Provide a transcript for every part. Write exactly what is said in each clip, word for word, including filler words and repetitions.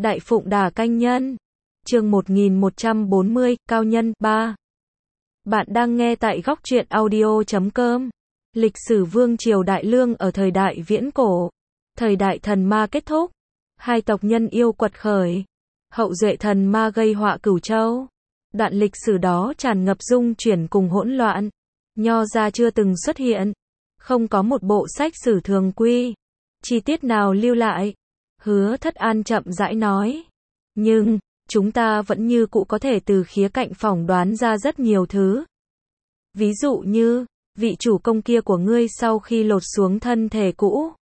Đại Phụng Đà Canh Nhân. Chương một nghìn một trăm bốn mươi, Cao Nhân, ba. Bạn đang nghe tại góc truyện audio chấm com. Lịch sử Vương triều Đại Lương ở thời đại viễn cổ. Thời đại thần ma kết thúc. Hai tộc nhân yêu quật khởi. Hậu duệ thần ma gây họa Cửu Châu. Đoạn lịch sử đó tràn ngập dung chuyển cùng hỗn loạn. Nho gia chưa từng xuất hiện. Không có một bộ sách sử thường quy. Chi tiết nào lưu lại. Hứa Thất An chậm rãi nói. Nhưng, chúng ta vẫn như cũ có thể từ khía cạnh phỏng đoán ra rất nhiều thứ. Ví dụ như, vị chủ công kia của ngươi sau khi lột xuống thân thể cũ,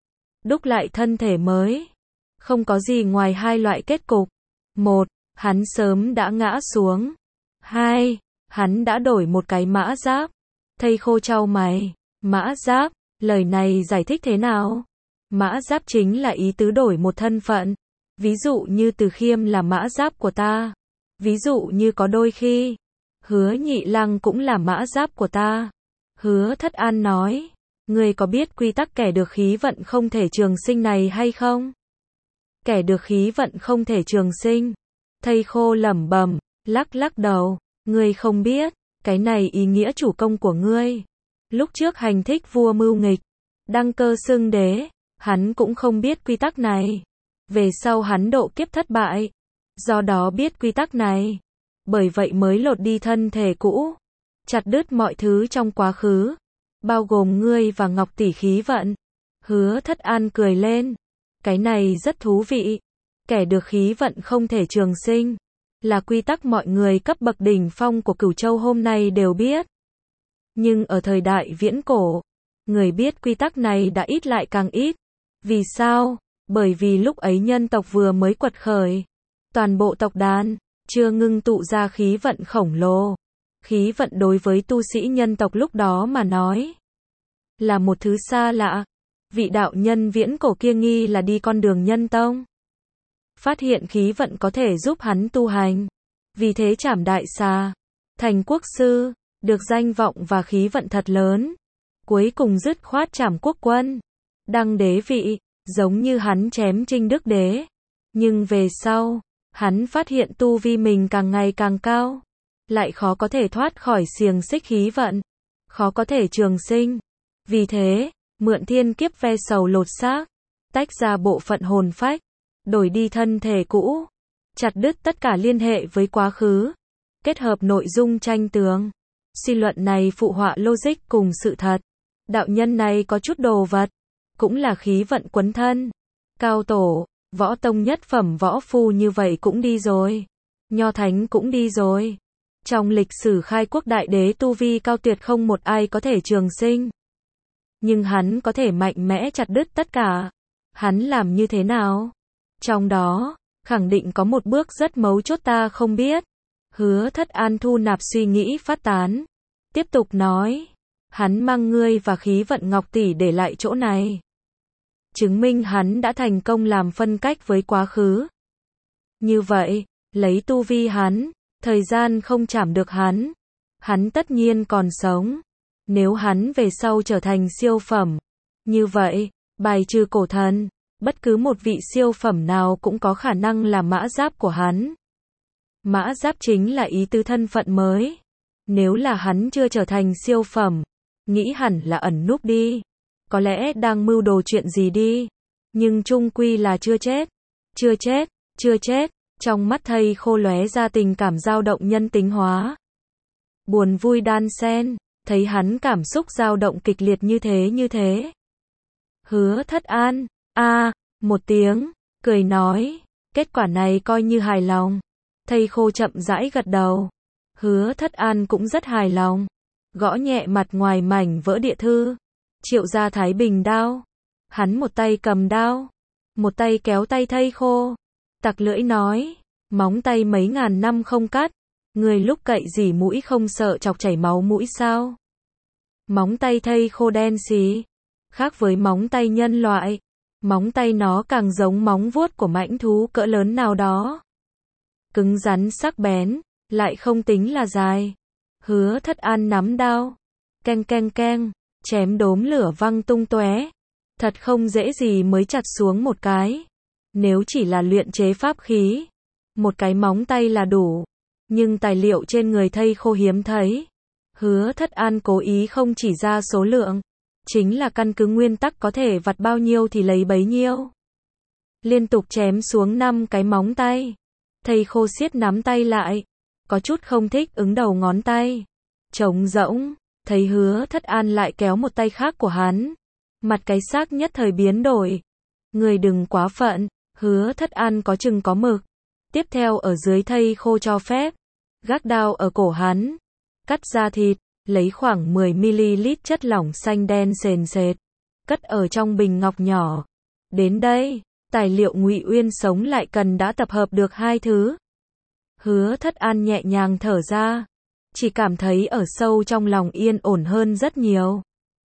đúc lại thân thể mới. Không có gì ngoài hai loại kết cục. Một, hắn sớm đã ngã xuống. Hai, hắn đã đổi một cái mã giáp. Thầy khô chau mày. Mã giáp, lời này giải thích thế nào? Mã giáp chính là ý tứ đổi một thân phận. Ví dụ như Từ Khiêm là mã giáp của ta. Ví dụ như có đôi khi, Hứa Nhị Lăng cũng là mã giáp của ta. Hứa Thất An nói, ngươi có biết quy tắc kẻ được khí vận không thể trường sinh này hay không? Kẻ được khí vận không thể trường sinh. Thầy khô lẩm bẩm, lắc lắc đầu, ngươi không biết, cái này ý nghĩa chủ công của ngươi. Lúc trước hành thích vua mưu nghịch, đăng cơ xưng đế, hắn cũng không biết quy tắc này. Về sau hắn độ kiếp thất bại, do đó biết quy tắc này. Bởi vậy mới lột đi thân thể cũ, chặt đứt mọi thứ trong quá khứ, bao gồm ngươi và Ngọc tỷ khí vận. Hứa Thất An cười lên, cái này rất thú vị. Kẻ được khí vận không thể trường sinh, là quy tắc mọi người cấp bậc đỉnh phong của Cửu Châu hôm nay đều biết. Nhưng ở thời đại viễn cổ, người biết quy tắc này đã ít lại càng ít. Vì sao? Bởi vì lúc ấy nhân tộc vừa mới quật khởi. Toàn bộ tộc đàn, chưa ngưng tụ ra khí vận khổng lồ. Khí vận đối với tu sĩ nhân tộc lúc đó mà nói, là một thứ xa lạ. Vị đạo nhân viễn cổ kia nghi là đi con đường nhân tông. Phát hiện khí vận có thể giúp hắn tu hành. Vì thế trảm đại xà, thành quốc sư, được danh vọng và khí vận thật lớn. Cuối cùng dứt khoát trảm quốc quân, đăng đế vị, giống như hắn chém Trinh Đức Đế. Nhưng về sau, hắn phát hiện tu vi mình càng ngày càng cao, lại khó có thể thoát khỏi xiềng xích khí vận, khó có thể trường sinh. Vì thế, mượn thiên kiếp ve sầu lột xác, tách ra bộ phận hồn phách, đổi đi thân thể cũ, chặt đứt tất cả liên hệ với quá khứ, kết hợp nội dung tranh tường. Suy luận này phụ họa logic cùng sự thật. Đạo nhân này có chút đồ vật, cũng là khí vận quấn thân. Cao tổ, võ tông nhất phẩm võ phu như vậy cũng đi rồi. Nho thánh cũng đi rồi. Trong lịch sử khai quốc đại đế tu vi cao tuyệt không một ai có thể trường sinh. Nhưng hắn có thể mạnh mẽ chặt đứt tất cả. Hắn làm như thế nào? Trong đó, khẳng định có một bước rất mấu chốt ta không biết. Hứa Thất An thu nạp suy nghĩ phát tán. Tiếp tục nói, hắn mang ngươi và khí vận Ngọc tỷ để lại chỗ này. Chứng minh hắn đã thành công làm phân cách với quá khứ. Như vậy, lấy tu vi hắn, thời gian không chạm được hắn. Hắn tất nhiên còn sống. Nếu hắn về sau trở thành siêu phẩm, như vậy, bài trừ cổ thần, bất cứ một vị siêu phẩm nào cũng có khả năng là mã giáp của hắn. Mã giáp chính là ý tứ thân phận mới. Nếu là hắn chưa trở thành siêu phẩm, nghĩ hẳn là ẩn núp đi. Có lẽ đang mưu đồ chuyện gì đi. Nhưng chung quy là chưa chết. Chưa chết, chưa chết. Trong mắt thầy khô lóe ra tình cảm dao động nhân tính hóa. Buồn vui đan xen, thấy hắn cảm xúc dao động kịch liệt như thế như thế. Hứa Thất An, a à, một tiếng, cười nói, kết quả này coi như hài lòng. Thầy khô chậm rãi gật đầu. Hứa Thất An cũng rất hài lòng. Gõ nhẹ mặt ngoài mảnh vỡ địa thư. Triệu gia Thái Bình đao. Hắn một tay cầm đao, một tay kéo tay thây khô. Tặc lưỡi nói, móng tay mấy ngàn năm không cắt. Người lúc cậy dỉ mũi không sợ chọc chảy máu mũi sao? Móng tay thây khô đen xì. Khác với móng tay nhân loại. Móng tay nó càng giống móng vuốt của mãnh thú cỡ lớn nào đó. Cứng rắn sắc bén, lại không tính là dài. Hứa Thất An nắm đao, keng keng keng, chém đốm lửa văng tung tóe. Thật không dễ gì mới chặt xuống một cái. Nếu chỉ là luyện chế pháp khí, một cái móng tay là đủ. Nhưng tài liệu trên người thây khô hiếm thấy. Hứa Thất An cố ý không chỉ ra số lượng. Chính là căn cứ nguyên tắc có thể vặt bao nhiêu thì lấy bấy nhiêu. Liên tục chém xuống năm cái móng tay. Thây khô siết nắm tay lại. Có chút không thích ứng đầu ngón tay. Trống rỗng. Thấy Hứa Thất An lại kéo một tay khác của hắn. Mặt cái xác nhất thời biến đổi. Người đừng quá phận. Hứa Thất An có chừng có mực. Tiếp theo ở dưới thây khô cho phép. Gác đao ở cổ hắn. Cắt ra thịt. Lấy khoảng mười mi-li-lít chất lỏng xanh đen sền sệt. Cất ở trong bình ngọc nhỏ. Đến đây, tài liệu Ngụy Uyên sống lại cần đã tập hợp được hai thứ. Hứa Thất An nhẹ nhàng thở ra. Chỉ cảm thấy ở sâu trong lòng yên ổn hơn rất nhiều.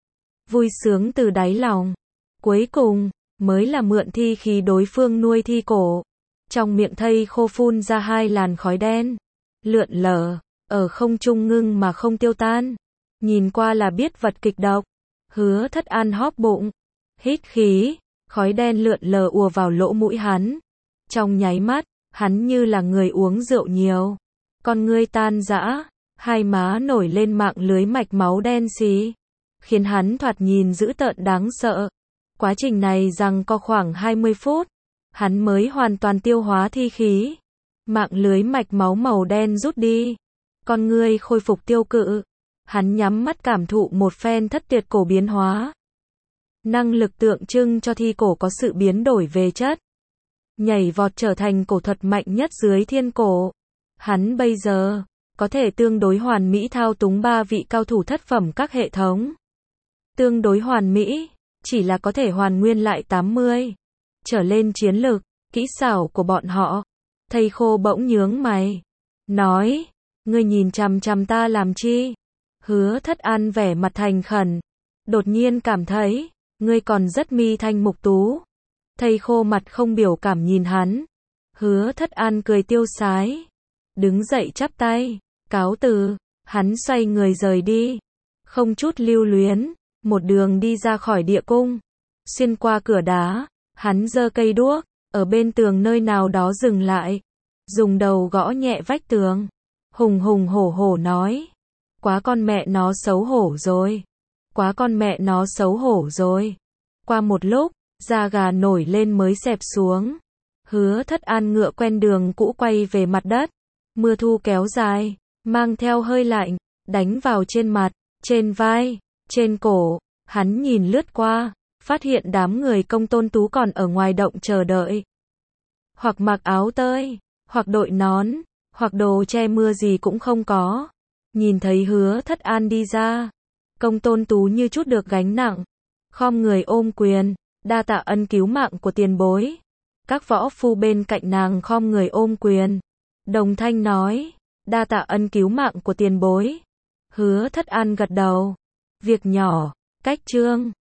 Vui sướng từ đáy lòng. Cuối cùng, mới là mượn thi khí đối phương nuôi thi cổ. Trong miệng thây khô phun ra hai làn khói đen. Lượn lờ, ở không trung ngưng mà không tiêu tan. Nhìn qua là biết vật kịch độc. Hứa Thất An hóp bụng. Hít khí, khói đen lượn lờ ùa vào lỗ mũi hắn. Trong nháy mắt, hắn như là người uống rượu nhiều. Con ngươi tan rã, hai má nổi lên mạng lưới mạch máu đen xí. Khiến hắn thoạt nhìn dữ tợn đáng sợ. Quá trình này rằng có khoảng hai mươi phút. Hắn mới hoàn toàn tiêu hóa thi khí. Mạng lưới mạch máu màu đen rút đi. Con ngươi khôi phục tiêu cự. Hắn nhắm mắt cảm thụ một phen thất tuyệt cổ biến hóa. Năng lực tượng trưng cho thi cổ có sự biến đổi về chất. Nhảy vọt trở thành cổ thuật mạnh nhất dưới thiên cổ. Hắn bây giờ có thể tương đối hoàn mỹ thao túng ba vị cao thủ thất phẩm các hệ thống. Tương đối hoàn mỹ, chỉ là có thể hoàn nguyên lại tám mươi trở lên chiến lực, kỹ xảo của bọn họ. Thây khô bỗng nhướng mày. Nói, ngươi nhìn chằm chằm ta làm chi? Hứa Thất An vẻ mặt thành khẩn. Đột nhiên cảm thấy, ngươi còn rất mi thanh mục tú. Thây khô mặt không biểu cảm nhìn hắn. Hứa Thất An cười tiêu sái. Đứng dậy chắp tay, cáo từ. Hắn xoay người rời đi. Không chút lưu luyến, một đường đi ra khỏi địa cung. Xuyên qua cửa đá, hắn giơ cây đuốc, ở bên tường nơi nào đó dừng lại. Dùng đầu gõ nhẹ vách tường. Hùng hùng hổ hổ nói. Quá con mẹ nó xấu hổ rồi. Quá con mẹ nó xấu hổ rồi. Qua một lúc, da gà nổi lên mới xẹp xuống. Hứa Thất An ngựa quen đường cũ quay về mặt đất. Mưa thu kéo dài, mang theo hơi lạnh, đánh vào trên mặt, trên vai, trên cổ. Hắn nhìn lướt qua, phát hiện đám người Công Tôn Tú còn ở ngoài động chờ đợi. Hoặc mặc áo tơi, hoặc đội nón, hoặc đồ che mưa gì cũng không có. Nhìn thấy Hứa Thất An đi ra, Công Tôn Tú như chút được gánh nặng, khom người ôm quyền, đa tạ ân cứu mạng của tiền bối. Các võ phu bên cạnh nàng khom người ôm quyền, đồng thanh nói, đa tạ ân cứu mạng của tiền bối. Hứa Thất An gật đầu. Việc nhỏ, cách chương